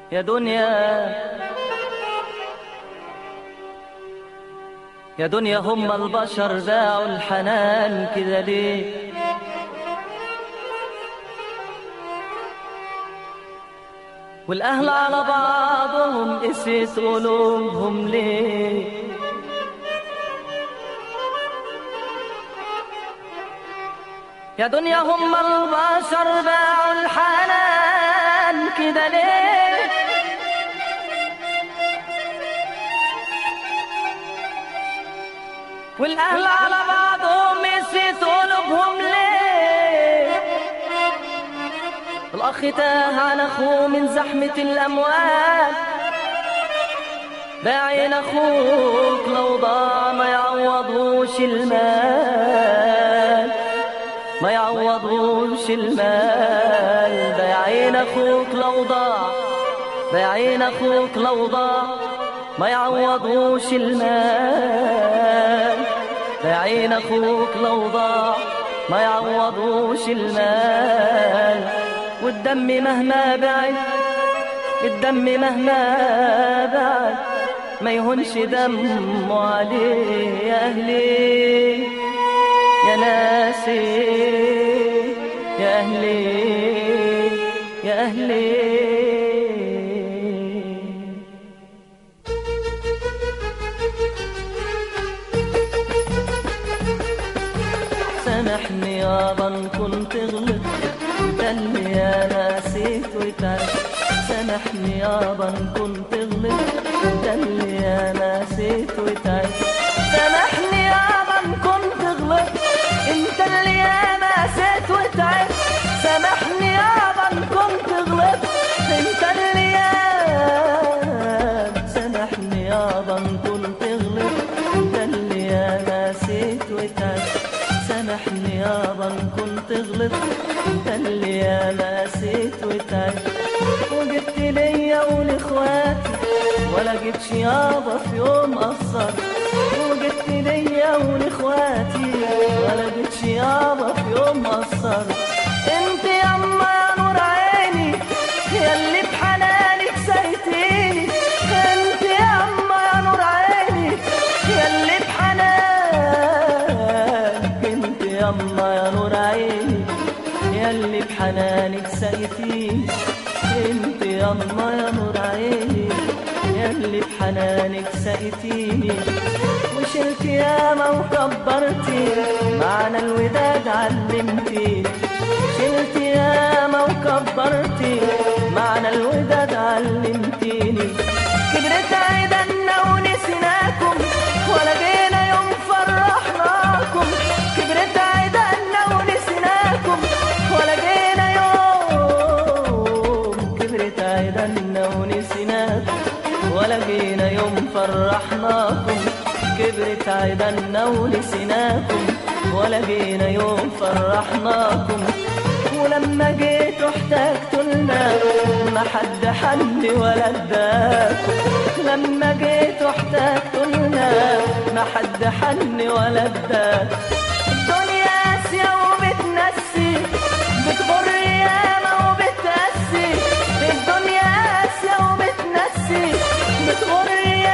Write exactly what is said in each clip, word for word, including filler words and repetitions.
يا دنيا يا دنيا هم البشر باعوا الحنان كده ليه؟ والأهل على بعضهم قسيت قلوبهم ليه؟ يا دنيا هم البشر باعوا الحنان كده ليه؟ والأهل على بعضهم قسيت قلوبهم ليه؟ الأخ تاه عن أخوه من زحمة الأموال، باعين أخوك لو ضاع ما يعوضوش المال، ما يعوضوش المال. باعين أخوك لو ضاع، باعين أخوك لو ضاع ما يعوضوش المال، باعين أخوك لو ضاع ما يعوضوش المال. والدم مهما بعد، الدم مهما بعد ما يهونش دمه عليه. يا أهلي يا ناسي يا أهلي يا أهلي، سامحني يابا إن كنت غلطت، ده اللي أنا نسيت وتعبت. سامحني يابا إن كنت غلطت، ده اللي أنا نسيت وتعبت. سامحني يابا إن كنت غلطت، انت اللي أنا نسيت وتعبت. سامحني يابا إن كنت غلطت، انت اللي أنا. سامحني يابا إن كنت غلطت، ده اللي أنا نسيت وتعبت. سامحني يابا إن كنت غلطت، ده اللي أنا نسيت وتعبت. وجبت ليا ولإخواتي ولا جبتش يابا في يوم قصر. وجبت ليا ولإخواتي ولا جبتش يابا في يوم قصر. انت ياما يا نور عيني ياللي بحنانك سايتيني. انت ياما يا نور عيني ياللي بحنانك، انت ياما يا نور عيني ياللي بحنانك سايتيني. انت ياما يا نور عيني ياللي بحنانك سايتيني. وشلت ياما وكبرتي معنى الوداد علمتيني. شلت ياما وكبرتي معنى الوداد علمتيني. كبرت عيدنا ونسيناكم ولا جينا يوم فرحناكم. كبرت عيدنا ونسيناكم ولا جينا يوم. كبرت عيدنا ونسيناكم ولا جينا يوم فرحناكم. كبرت عيدنا ونسيناكم ولا جينا يوم فرحناكم. ولما جيتوا احتجتوا لنا ما حد حن ولا اداكم. لما جيتوا احتجتوا لنا ما حد حن ولا اداكم. الدنيا قاسية وبتنسي، بتغر ياما وبتقسي. الدنيا قاسية وبتنسي، بتغر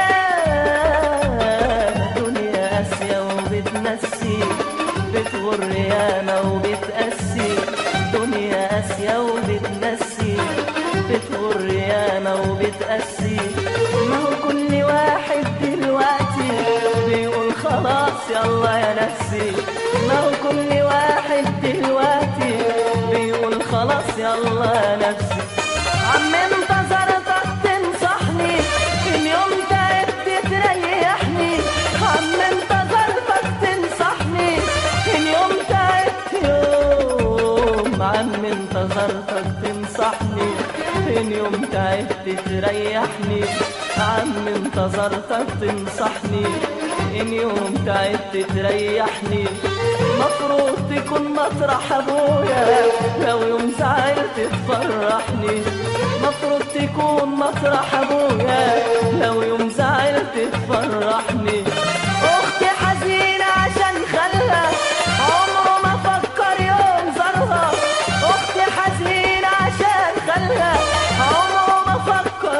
بتغر ياما وبتقسي. دنيا قاسية وبتنسي، بتغر ياما وبتقسي. ما هو كل واحد دلوقتي بيقول خلاص يلا يا نفسي. ما هو كل واحد دلوقتي بيقول خلاص يلا يا نفسي. عم انتظرتك تنصحني، اليوم تعبت تريحني. عم انتظرتك تنصحني، اليوم تعبت يوم. عم انتظرتك تنصحني، اليوم تعبت تريحني. عم انتظرتك تنصحني، اليوم تعبت تريحني. مفروض تكون مطرح ابويا لو يوم زعلت تفرحني. مفروض تكون مطرح ابويا لو يوم زعلت تفرحني. اختي حزينة عشان خلها عمره ما فكر يوم زارها. اختي حزينة عشان خلها عمره ما فكر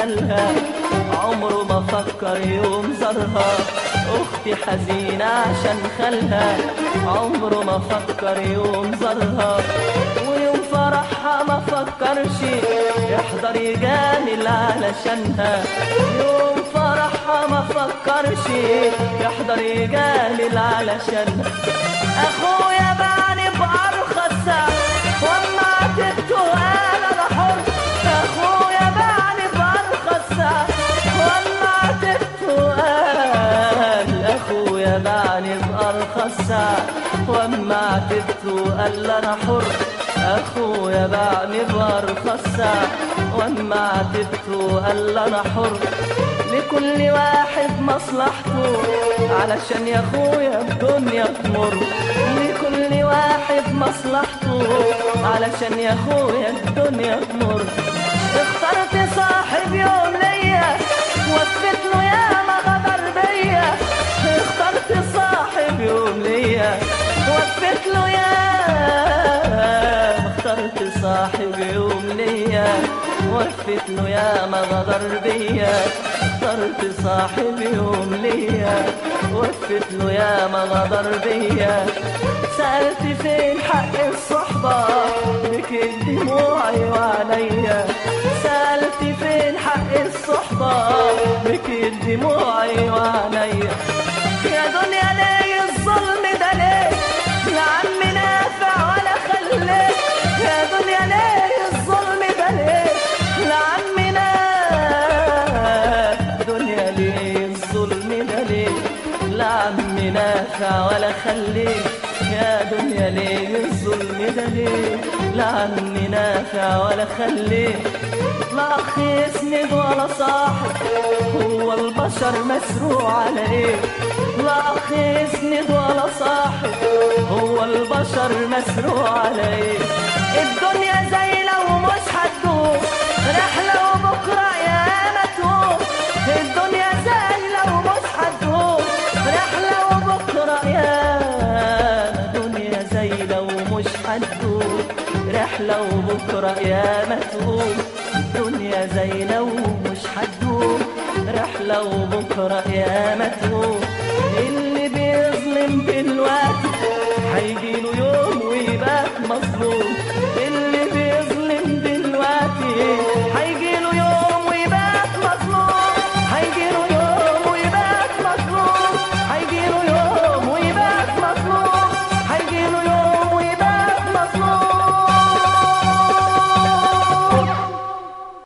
خالها عمره ما فكر يوم زارها. اختي حزينة عشان خالها عمره ما فكر يوم زارها. ويوم فرحها ما فكرش يحضر يجامل علشانها. يوم فرحها ما فكرش يحضر يجامل علشانها. اخويا باعني بأرخص سعر واما عتبته قال انا حر. اخويا باعني بأرخص سعر واما عتبته قال. اخويا باعني بأرخص سعر واما عتبته قال انا حر. اخويا باعني بأرخص سعر واما عتبته قال انا حر. لكل واحد مصلحته علشان يا اخويا الدنيا تمر. لكل واحد مصلحته علشان يا اخويا الدنيا تمر. اخترت صاحب يوم ليا وفت له يا ما غدر بيا. اخترت صاحب يوم ليا وفت له يا. اخترت صاحب يوم ليا وفت له يا ما غدر بيا. اخترت صاحب يوم ليا وفت له يا ما غدر بيا. سألت فين حق الصحبة بكت دموعي وعليا. سألت فين حق الصحبة بكت دموعي وعليا. يا دنيا ليه الظلم ده ليه لا عم نافع ولا خليه. يا دنيا ليه الظلم ده ليه لا عم نافع. دنيا ليه الظلم ده ليه لا عم نافع ولا خليه. يا دنيا ليه الظلم ده ليه لا عم نافع ولا خليه. لا أخ يسند ولا صاحب هو البشر مسروع على ايه. لا أخ يسند ولا صاحب هو البشر مسروع على ايه. الدنيا زي لو مش هتدوم رحلة وبكرة يا ما تقوم. الدنيا زي لو مش هتدوم رحلة وبكرة يا. دنيا زي لو مش هتدوم رحلة وبكرة يا ما تقوم. الدنيا زي لو مش هتدوم رحلة وبكرة يا ما تقوم. اللي بيظلم دلوقتي هيجيله يوم ويبقى مظلوم.